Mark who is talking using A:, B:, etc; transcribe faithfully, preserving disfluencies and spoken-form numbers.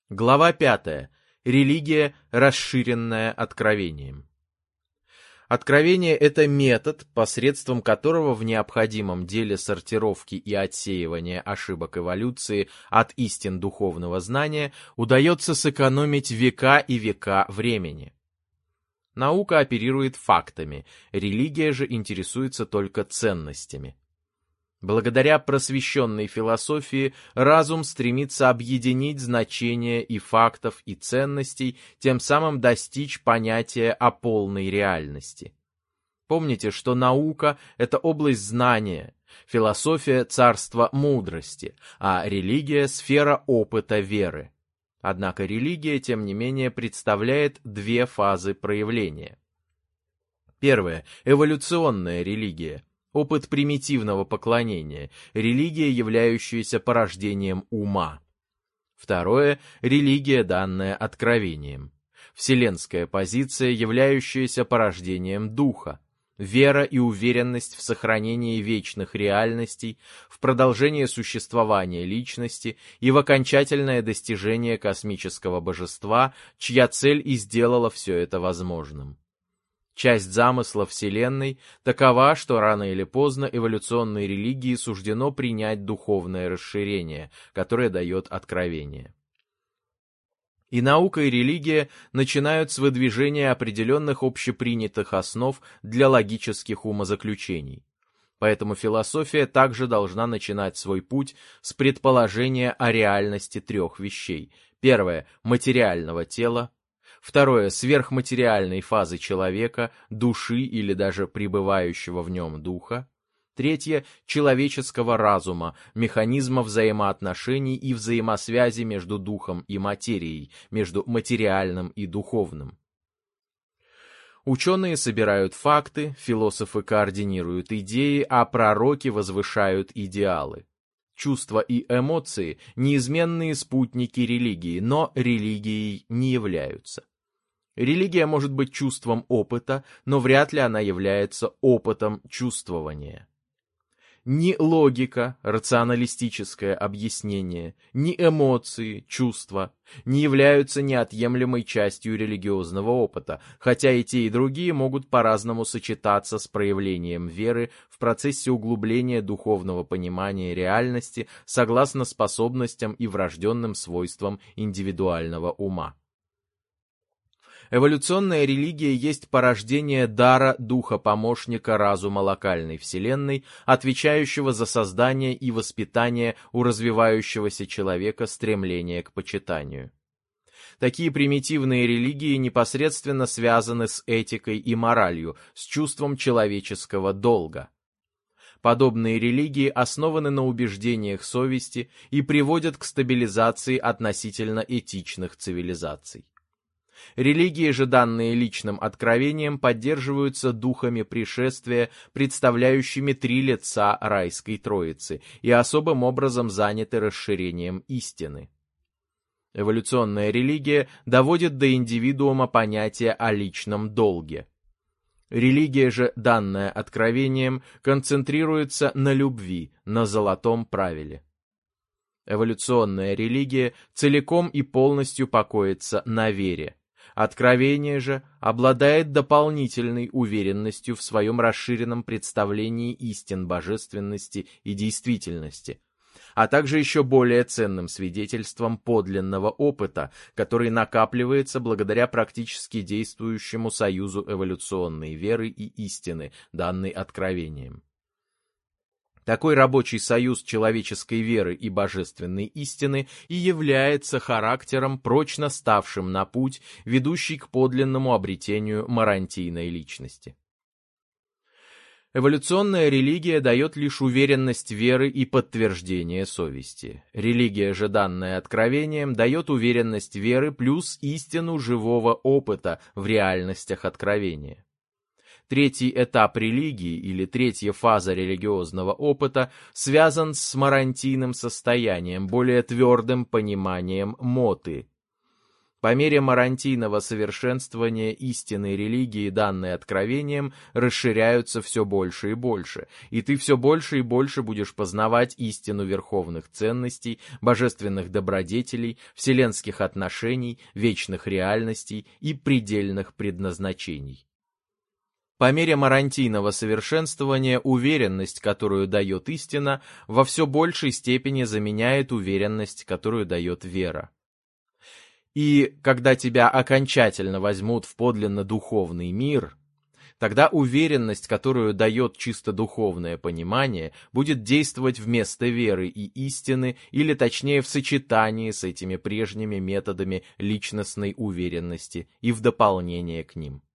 A: Глава пятая. Религия, расширенная откровением. Откровение – это метод, посредством которого в необходимом деле сортировки и отсеивания ошибок эволюции от истин духовного знания удается сэкономить века и века времени. Наука оперирует фактами, религия же интересуется только ценностями. Благодаря просвещенной философии разум стремится объединить значения и фактов, и ценностей, тем самым достичь понятия о полной реальности. Помните, что наука – это область знания, философия – царство мудрости, а религия – сфера опыта веры. Однако религия, тем не менее, представляет две фазы проявления. Первая – эволюционная религия. Опыт примитивного поклонения, религия, являющаяся порождением ума. Второе – религия, данная откровением. Вселенская позиция, являющаяся порождением духа. Вера и уверенность в сохранении вечных реальностей, в продолжение существования личности и в окончательное достижение космического божества, чья цель и сделала все это возможным. Часть замысла Вселенной такова, что рано или поздно эволюционной религии суждено принять духовное расширение, которое дает откровение. И наука, и религия начинают с выдвижения определенных общепринятых основ для логических умозаключений. Поэтому философия также должна начинать свой путь с предположения о реальности трех вещей. Первое – материального тела. Второе – сверхматериальной фазы человека, души или даже пребывающего в нем духа. Третье – человеческого разума, механизма взаимоотношений и взаимосвязи между духом и материей, между материальным и духовным. Ученые собирают факты, философы координируют идеи, а пророки возвышают идеалы. Чувства и эмоции – неизменные спутники религии, но религией не являются. Религия может быть чувством опыта, но вряд ли она является опытом чувствования. Ни логика, рационалистическое объяснение, ни эмоции, чувства не являются неотъемлемой частью религиозного опыта, хотя и те, и другие могут по-разному сочетаться с проявлением веры в процессе углубления духовного понимания реальности согласно способностям и врожденным свойствам индивидуального ума. Эволюционная религия есть порождение дара духа-помощника разума локальной вселенной, отвечающего за создание и воспитание у развивающегося человека стремления к почитанию. Такие примитивные религии непосредственно связаны с этикой и моралью, с чувством человеческого долга. Подобные религии основаны на убеждениях совести и приводят к стабилизации относительно этичных цивилизаций. Религии же, данные личным откровением, поддерживаются духами пришествия, представляющими три лица райской троицы, и особым образом заняты расширением истины. Эволюционная религия доводит до индивидуума понятие о личном долге. Религия же, данная откровением, концентрируется на любви, на золотом правиле. Эволюционная религия целиком и полностью покоится на вере. Откровение же обладает дополнительной уверенностью в своем расширенном представлении истин божественности и действительности, а также еще более ценным свидетельством подлинного опыта, который накапливается благодаря практически действующему союзу эволюционной веры и истины, данной откровением. Такой рабочий союз человеческой веры и божественной истины и является характером, прочно ставшим на путь, ведущий к подлинному обретению марантийной личности. Эволюционная религия дает лишь уверенность веры и подтверждение совести. Религия же, данная откровением, дает уверенность веры плюс истину живого опыта в реальностях откровения. Третий этап религии или третья фаза религиозного опыта связан с марантийным состоянием, более твердым пониманием моты. По мере марантийного совершенствования истинной религии, данные откровением, расширяются все больше и больше, и ты все больше и больше будешь познавать истину верховных ценностей, божественных добродетелей, вселенских отношений, вечных реальностей и предельных предназначений. По мере марантийного совершенствования уверенность, которую дает истина, во все большей степени заменяет уверенность, которую дает вера. И когда тебя окончательно возьмут в подлинно духовный мир, тогда уверенность, которую дает чисто духовное понимание, будет действовать вместо веры и истины, или точнее в сочетании с этими прежними методами личностной уверенности и в дополнение к ним.